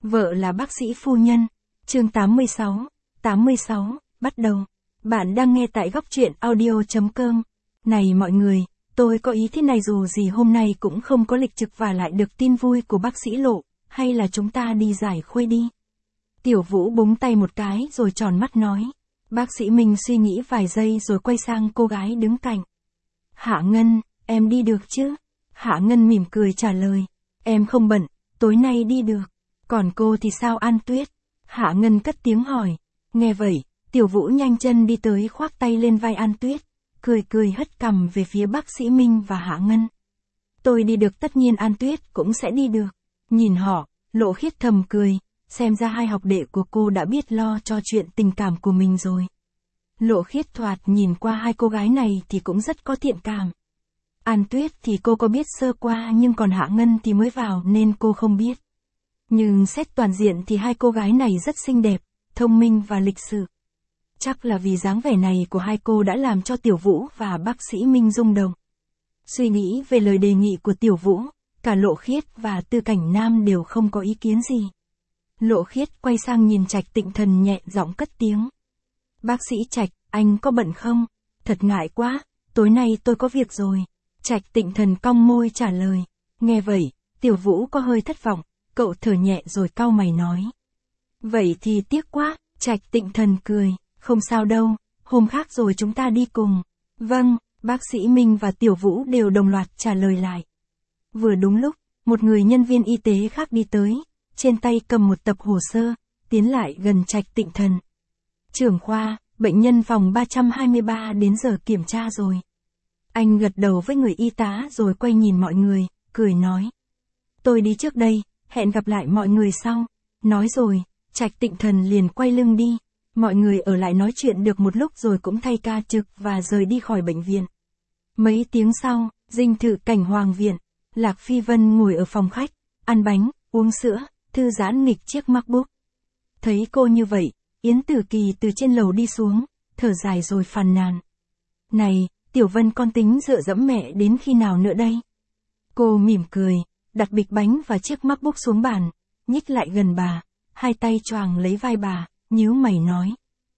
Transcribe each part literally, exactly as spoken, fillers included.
Vợ là bác sĩ phu nhân. Chương tám mươi sáu, tám mươi sáu, bắt đầu. Bạn đang nghe tại góc truyện audio chấm com. Này mọi người, tôi có ý thế này, dù gì hôm nay cũng không có lịch trực và lại được tin vui của bác sĩ Lộ, hay là chúng ta đi giải khuây đi. Tiểu Vũ búng tay một cái rồi tròn mắt nói. Bác sĩ Minh suy nghĩ vài giây rồi quay sang cô gái đứng cạnh. Hạ Ngân, em đi được chứ? Hạ Ngân mỉm cười trả lời. Em không bận, tối nay đi được. Còn cô thì sao An Tuyết? Hạ Ngân cất tiếng hỏi. Nghe vậy, Tiểu Vũ nhanh chân đi tới khoác tay lên vai An Tuyết, cười cười hất cằm về phía bác sĩ Minh và Hạ Ngân. Tôi đi được, tất nhiên An Tuyết cũng sẽ đi được. Nhìn họ, Lộ Khiết thầm cười, xem ra hai học đệ của cô đã biết lo cho chuyện tình cảm của mình rồi. Lộ Khiết thoạt nhìn qua hai cô gái này thì cũng rất có thiện cảm. An Tuyết thì cô có biết sơ qua, nhưng còn Hạ Ngân thì mới vào nên cô không biết. Nhưng xét toàn diện thì hai cô gái này rất xinh đẹp, thông minh và lịch sự. Chắc là vì dáng vẻ này của hai cô đã làm cho Tiểu Vũ và bác sĩ Minh rung động. Suy nghĩ về lời đề nghị của Tiểu Vũ, cả Lộ Khiết và Tư Cảnh Nam đều không có ý kiến gì. Lộ Khiết quay sang nhìn Trạch Tịnh Thần nhẹ giọng cất tiếng. Bác sĩ Trạch, anh có bận không? Thật ngại quá, tối nay tôi có việc rồi. Trạch Tịnh Thần cong môi trả lời. Nghe vậy, Tiểu Vũ có hơi thất vọng, cậu thở nhẹ rồi cau mày nói. Vậy thì tiếc quá, Trạch Tịnh Thần cười, không sao đâu, hôm khác rồi chúng ta đi cùng. Vâng, bác sĩ Minh và Tiểu Vũ đều đồng loạt trả lời lại. Vừa đúng lúc, một người nhân viên y tế khác đi tới, trên tay cầm một tập hồ sơ, tiến lại gần Trạch Tịnh Thần. Trưởng khoa, bệnh nhân phòng ba trăm hai mươi ba đến giờ kiểm tra rồi. Anh gật đầu với người y tá rồi quay nhìn mọi người, cười nói. Tôi đi trước đây, hẹn gặp lại mọi người sau. Nói rồi, Trạch Tịnh Thần liền quay lưng đi. Mọi người ở lại nói chuyện được một lúc rồi cũng thay ca trực và rời đi khỏi bệnh viện. Mấy tiếng sau, dinh thự Cảnh Hoàng viện, Lạc Phi Vân ngồi ở phòng khách, ăn bánh, uống sữa, thư giãn nghịch chiếc MacBook. Thấy cô như vậy, Yến Tử Kỳ từ trên lầu đi xuống, thở dài rồi phàn nàn. Này, Tiểu Vân con tính dựa dẫm mẹ đến khi nào nữa đây? Cô mỉm cười, đặt bịch bánh và chiếc MacBook xuống bàn, nhích lại gần bà, hai tay choàng lấy vai bà, nhíu mày nói.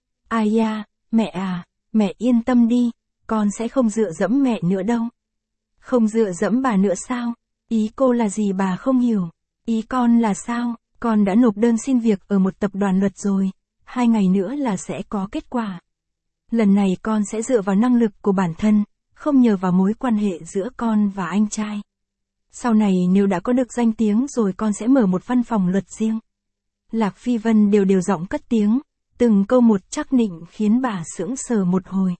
Ai da, mẹ à, mẹ yên tâm đi, con sẽ không dựa dẫm mẹ nữa đâu. Không dựa dẫm bà nữa sao? Ý cô là gì bà không hiểu? Ý con là sao? Con đã nộp đơn xin việc ở một tập đoàn luật rồi, hai ngày nữa là sẽ có kết quả. Lần này con sẽ dựa vào năng lực của bản thân, không nhờ vào mối quan hệ giữa con và anh trai. Sau này nếu đã có được danh tiếng rồi con sẽ mở một văn phòng luật riêng. Lạc Phi Vân đều đều giọng cất tiếng, từng câu một chắc nịnh khiến bà sững sờ một hồi.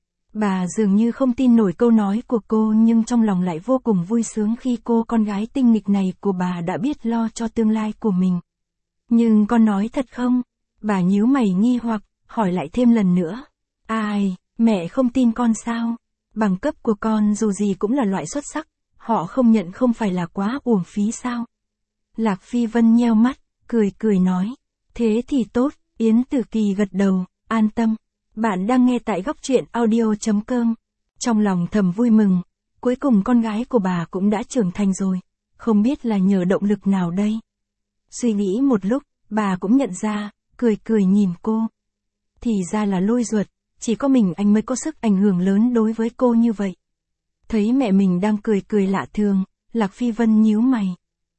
Bà dường như không tin nổi câu nói của cô, nhưng trong lòng lại vô cùng vui sướng khi cô con gái tinh nghịch này của bà đã biết lo cho tương lai của mình. Nhưng con nói thật không? Bà nhíu mày nghi hoặc, hỏi lại thêm lần nữa. Ai, mẹ không tin con sao? Bằng cấp của con dù gì cũng là loại xuất sắc, họ không nhận không phải là quá uổng phí sao? Lạc Phi Vân nheo mắt, cười cười nói. Thế thì tốt, Yến Tử Kỳ gật đầu, an tâm. Bạn đang nghe tại góc truyện audio chấm com. Trong lòng thầm vui mừng, cuối cùng con gái của bà cũng đã trưởng thành rồi, không biết là nhờ động lực nào đây. Suy nghĩ một lúc, bà cũng nhận ra, cười cười nhìn cô. Thì ra là Lôi Duật, chỉ có mình anh mới có sức ảnh hưởng lớn đối với cô như vậy. Thấy mẹ mình đang cười cười lạ thường, Lạc Phi Vân nhíu mày.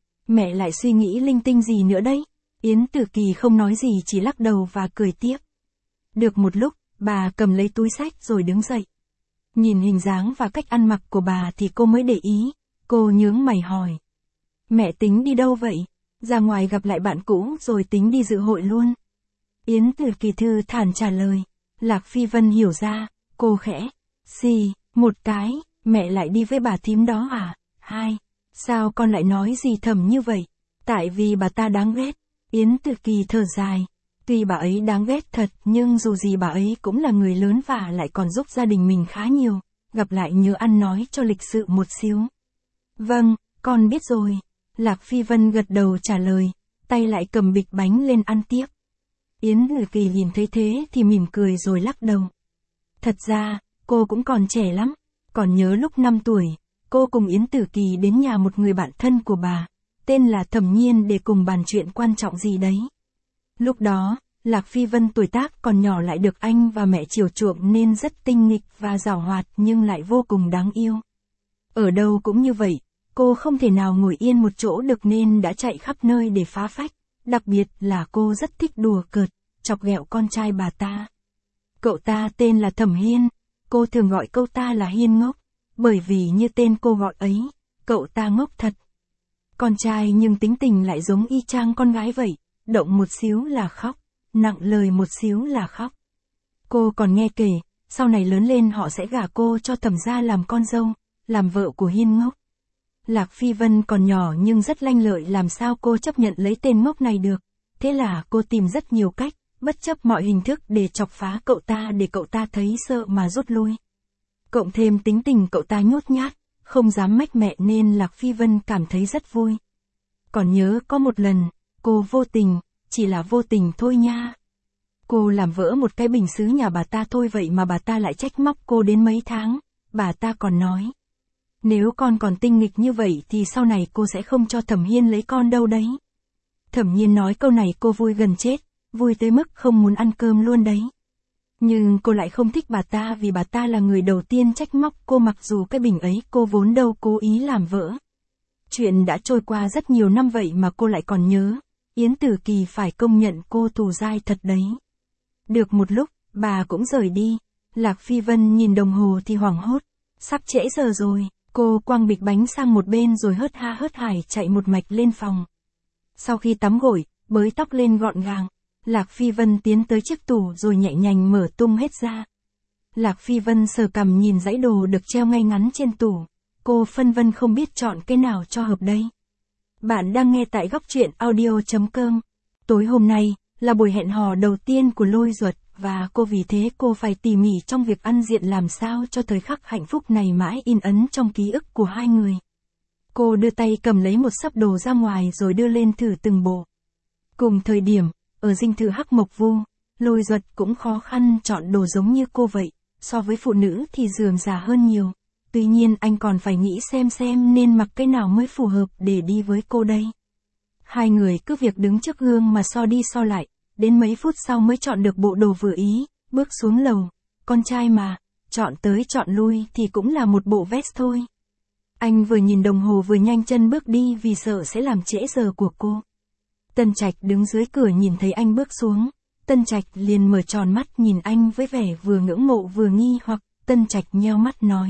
Mẹ lại suy nghĩ linh tinh gì nữa đấy? Yến Tử Kỳ không nói gì, chỉ lắc đầu và cười tiếp. Được một lúc, bà cầm lấy túi xách rồi đứng dậy. Nhìn hình dáng và cách ăn mặc của bà thì cô mới để ý. Cô nhướng mày hỏi. Mẹ tính đi đâu vậy? Ra ngoài gặp lại bạn cũ rồi tính đi dự hội luôn. Yến Tử Kỳ thư thản trả lời. Lạc Phi Vân hiểu ra, cô khẽ. Xì, một cái, mẹ lại đi với bà thím đó à? Hai, sao con lại nói gì thầm như vậy? Tại vì bà ta đáng ghét. Yến Tử Kỳ thở dài. Tuy bà ấy đáng ghét thật, nhưng dù gì bà ấy cũng là người lớn và lại còn giúp gia đình mình khá nhiều. Gặp lại nhớ ăn nói cho lịch sự một xíu. Vâng, con biết rồi. Lạc Phi Vân gật đầu trả lời, tay lại cầm bịch bánh lên ăn tiếp. Yến Tử Kỳ nhìn thấy thế thì mỉm cười rồi lắc đầu. Thật ra, cô cũng còn trẻ lắm. Còn nhớ lúc năm tuổi, cô cùng Yến Tử Kỳ đến nhà một người bạn thân của bà. tên là Thẩm Nhiên để cùng bàn chuyện quan trọng gì đấy. Lúc đó, Lạc Phi Vân tuổi tác còn nhỏ lại được anh và mẹ chiều chuộng nên rất tinh nghịch và giàu hoạt nhưng lại vô cùng đáng yêu. Ở đâu cũng như vậy, cô không thể nào ngồi yên một chỗ được nên đã chạy khắp nơi để phá phách, đặc biệt là cô rất thích đùa cợt, chọc ghẹo con trai bà ta. Cậu ta tên là Thẩm Hiên, cô thường gọi cậu ta là Hiên ngốc, bởi vì như tên cô gọi ấy, cậu ta ngốc thật. Con trai nhưng tính tình lại giống y chang con gái vậy, động một xíu là khóc, nặng lời một xíu là khóc. Cô còn nghe kể, sau này lớn lên họ sẽ gả cô cho Thẩm gia làm con dâu, làm vợ của Hiên ngốc. Lạc Phi Vân còn nhỏ nhưng rất lanh lợi, làm sao cô chấp nhận lấy tên ngốc này được, thế là cô tìm rất nhiều cách, bất chấp mọi hình thức để chọc phá cậu ta để cậu ta thấy sợ mà rút lui. Cộng thêm tính tình cậu ta nhút nhát, không dám mách mẹ nên Lạc Phi Vân cảm thấy rất vui. Còn nhớ có một lần, cô vô tình, chỉ là vô tình thôi nha. Cô làm vỡ một cái bình sứ nhà bà ta thôi vậy mà bà ta lại trách móc cô đến mấy tháng, bà ta còn nói. Nếu con còn tinh nghịch như vậy thì sau này cô sẽ không cho Thẩm Hiên lấy con đâu đấy. Thẩm Nhiên nói câu này cô vui gần chết, vui tới mức không muốn ăn cơm luôn đấy. Nhưng cô lại không thích bà ta vì bà ta là người đầu tiên trách móc cô mặc dù cái bình ấy cô vốn đâu cố ý làm vỡ. Chuyện đã trôi qua rất nhiều năm vậy mà cô lại còn nhớ, Yến Tử Kỳ phải công nhận cô thù dai thật đấy. Được một lúc, bà cũng rời đi, Lạc Phi Vân nhìn đồng hồ thì hoảng hốt, sắp trễ giờ rồi, cô quăng bịch bánh sang một bên rồi hớt ha hớt hải chạy một mạch lên phòng. Sau khi tắm gội, bới tóc lên gọn gàng, Lạc Phi Vân tiến tới chiếc tủ rồi nhẹ nhàng mở tung hết ra. Lạc Phi Vân sờ cằm nhìn dãy đồ được treo ngay ngắn trên tủ, cô phân vân không biết chọn cái nào cho hợp đây. Bạn đang nghe tại góc truyện audio chấm com. Tối hôm nay, là buổi hẹn hò đầu tiên của Lôi Duật, và cô vì thế cô phải tỉ mỉ trong việc ăn diện làm sao cho thời khắc hạnh phúc này mãi in ấn trong ký ức của hai người. Cô đưa tay cầm lấy một xấp đồ ra ngoài rồi đưa lên thử từng bộ. Cùng thời điểm, ở dinh thự Hắc Mộc Vu, Lôi Duật cũng khó khăn chọn đồ giống như cô vậy, so với phụ nữ thì rườm rà hơn nhiều. Tuy nhiên anh còn phải nghĩ xem xem nên mặc cái nào mới phù hợp để đi với cô đây. Hai người cứ việc đứng trước gương mà so đi so lại, đến mấy phút sau mới chọn được bộ đồ vừa ý, bước xuống lầu, con trai mà, chọn tới chọn lui thì cũng là một bộ vest thôi. Anh vừa nhìn đồng hồ vừa nhanh chân bước đi vì sợ sẽ làm trễ giờ của cô. Tân Trạch đứng dưới cửa nhìn thấy anh bước xuống, Tân Trạch liền mở tròn mắt nhìn anh với vẻ vừa ngưỡng mộ vừa nghi hoặc, Tân Trạch nheo mắt nói.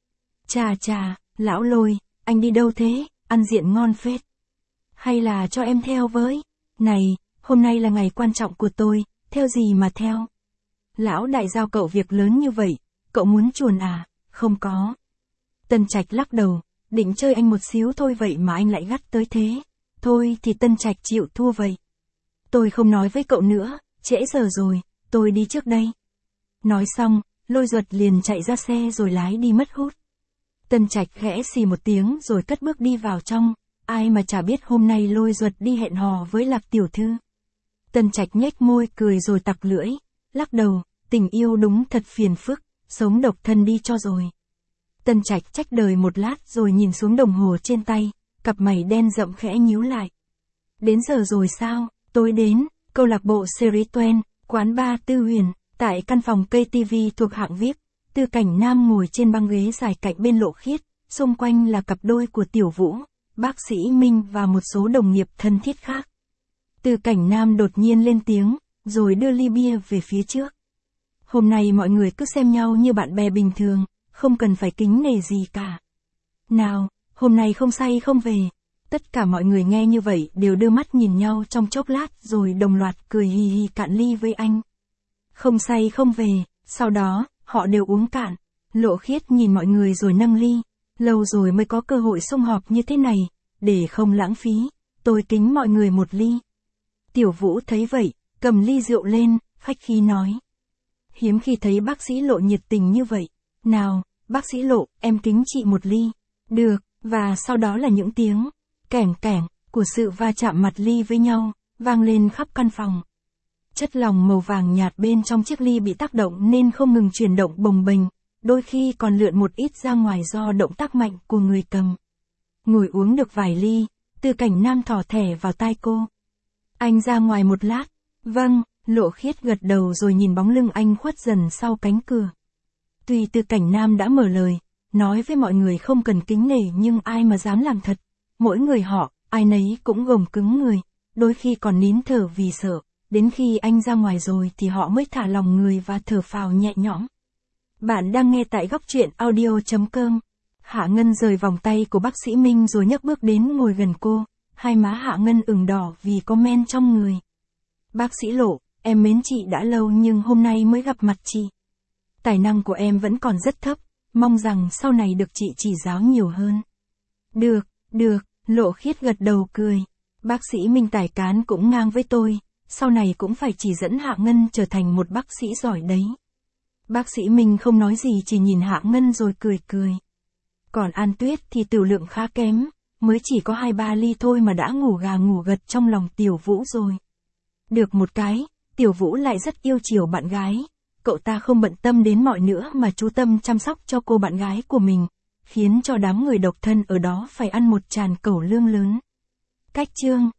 Chà chà, lão Lôi, anh đi đâu thế, ăn diện ngon phết. Hay là cho em theo với? Này, hôm nay là ngày quan trọng của tôi, theo gì mà theo? Lão đại giao cậu việc lớn như vậy, cậu muốn chuồn à? Không có. Tân Trạch lắc đầu, định chơi anh một xíu thôi vậy mà anh lại gắt tới thế. Thôi thì Tân Trạch chịu thua vậy. Tôi không nói với cậu nữa, trễ giờ rồi, tôi đi trước đây. Nói xong, Lôi Duật liền chạy ra xe rồi lái đi mất hút. Tân Trạch khẽ xì một tiếng rồi cất bước đi vào trong, ai mà chả biết hôm nay Lôi Duật đi hẹn hò với Lạc tiểu thư. Tân Trạch nhếch môi cười rồi tặc lưỡi, lắc đầu, tình yêu đúng thật phiền phức, sống độc thân đi cho rồi. Tân Trạch trách đời một lát rồi nhìn xuống đồng hồ trên tay, cặp mày đen rậm khẽ nhíu lại. Đến giờ rồi sao? Tôi đến, câu lạc bộ Series Twain, quán bar Tư Huyền, tại căn phòng ca tê vê thuộc hạng vê i pê, Tư Cảnh Nam ngồi trên băng ghế dài cạnh bên Lộ Khiết, xung quanh là cặp đôi của Tiểu Vũ, bác sĩ Minh và một số đồng nghiệp thân thiết khác. Tư Cảnh Nam đột nhiên lên tiếng, rồi đưa ly bia về phía trước. Hôm nay mọi người cứ xem nhau như bạn bè bình thường, không cần phải kính nể gì cả. Nào, hôm nay không say không về. Tất cả mọi người nghe như vậy đều đưa mắt nhìn nhau trong chốc lát rồi đồng loạt cười hì hì cạn ly với anh. Không say không về, sau đó, họ đều uống cạn. Lộ Khiết nhìn mọi người rồi nâng ly. Lâu rồi mới có cơ hội sum họp như thế này, để không lãng phí, tôi kính mọi người một ly. Tiểu Vũ thấy vậy, cầm ly rượu lên, khách khí nói. Hiếm khi thấy bác sĩ Lộ nhiệt tình như vậy. Nào, bác sĩ Lộ, em kính chị một ly. Được, và sau đó là những tiếng kẻng kẻng của sự va chạm mặt ly với nhau, vang lên khắp căn phòng. Chất lỏng màu vàng nhạt bên trong chiếc ly bị tác động nên không ngừng chuyển động bồng bềnh, đôi khi còn lượn một ít ra ngoài do động tác mạnh của người cầm. Ngồi uống được vài ly, Từ Cảnh Nam thỏ thẻ vào tai cô. Anh ra ngoài một lát. Vâng, Lộ Khiết gật đầu rồi nhìn bóng lưng anh khuất dần sau cánh cửa. Tuy Từ Cảnh Nam đã mở lời, nói với mọi người không cần kính nể nhưng ai mà dám làm thật. Mỗi người họ, ai nấy cũng gồng cứng người, đôi khi còn nín thở vì sợ. Đến khi anh ra ngoài rồi thì họ mới thả lòng người và thở phào nhẹ nhõm. Bạn đang nghe tại góc truyện audio chấm com. Hạ Ngân rời vòng tay của bác sĩ Minh rồi nhấc bước đến ngồi gần cô. Hai má Hạ Ngân ửng đỏ vì có men trong người. Bác sĩ Lộ, em mến chị đã lâu nhưng hôm nay mới gặp mặt chị. Tài năng của em vẫn còn rất thấp, mong rằng sau này được chị chỉ giáo nhiều hơn. Được, được, Lộ Khiết gật đầu cười. Bác sĩ Minh tài cán cũng ngang với tôi, sau này cũng phải chỉ dẫn Hạ Ngân trở thành một bác sĩ giỏi đấy. Bác sĩ Minh không nói gì chỉ nhìn Hạ Ngân rồi cười cười. Còn An Tuyết thì tửu lượng khá kém, mới chỉ có hai ba ly thôi mà đã ngủ gà ngủ gật trong lòng Tiểu Vũ rồi. Được một cái, Tiểu Vũ lại rất yêu chiều bạn gái. Cậu ta không bận tâm đến mọi nữa mà chú tâm chăm sóc cho cô bạn gái của mình, khiến cho đám người độc thân ở đó phải ăn một tràn cẩu lương lớn. Cách chương